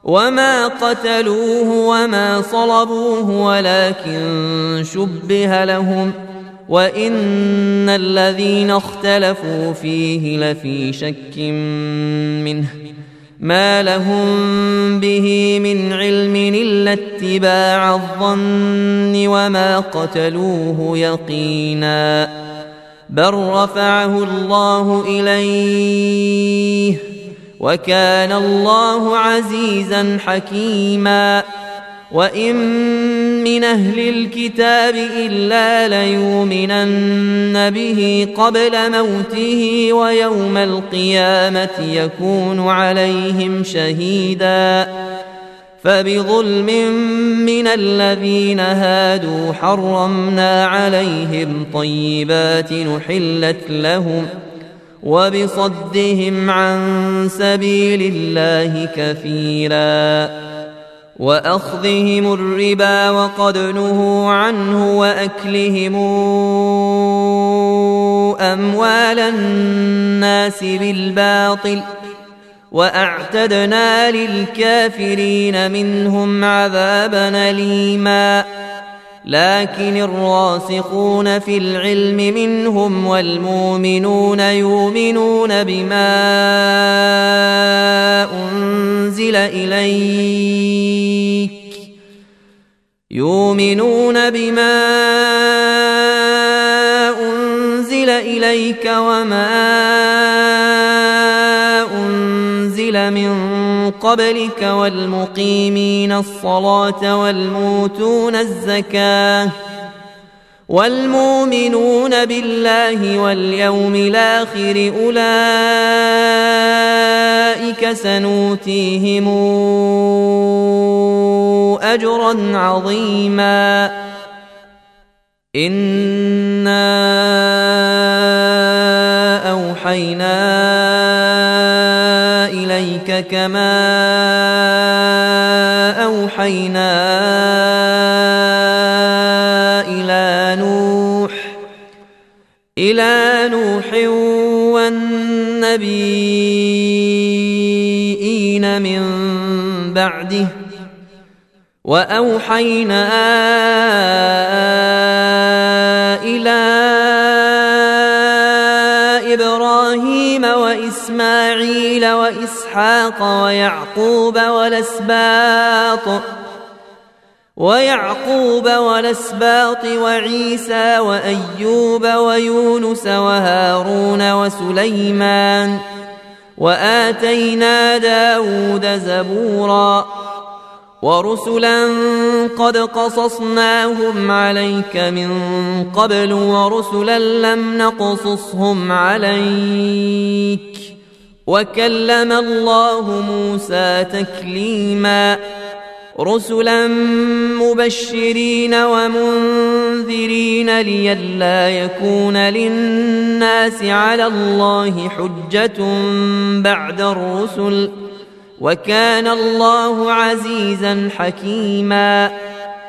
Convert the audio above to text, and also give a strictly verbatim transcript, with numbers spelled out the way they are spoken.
وما قتلوه وما صلبوه ولكن شبه لهم وإن الذين اختلفوا فيه لفي شك منه ما لهم به من علم إلا اتباع الظن وما قتلوه يقينا بل رفعه الله إليه وكان الله عزيزا حكيما وإن من أهل الكتاب إلا ليؤمنن به قبل موته ويوم القيامة يكون عليهم شهيدا فبظلم من الذين هادوا حرمنا عليهم طيبات نحلت لهم وبصدهم عن سبيل الله كثيرا وأخذهم الربا وقد نهوا عنه وأكلهم أموال الناس بالباطل وأعتدنا للكافرين منهم عذابا أليما لكن الراسخون في العلم منهم والمؤمنون يؤمنون بما أنزل إليك يؤمنون بما أنزل إليك وما أنزل من قبلك والمقيمين الصلاة والموتون الزكاة والمؤمنون بالله واليوم الآخر أولئك سنؤتيهم أجرا عظيما إنا أوحينا إليك كما أوحينا إلى نوح إلى نوح والنبيين من بعده وأوحينا إلى إبراهيم وإسماعيل وإسحاق ويعقوب والأسباط ويعقوب والأسباط وعيسى وأيوب ويونس وهارون وسليمان وآتينا داود زبورا ورسلا قد قصصناهم عليك من قبل ورسلا لم نقصصهم عليك وكلم الله موسى تكليما رسلا مبشرين ومنذرين لئلا يكون للناس على الله حجة بعد الرسل وكان الله عزيزا حكيما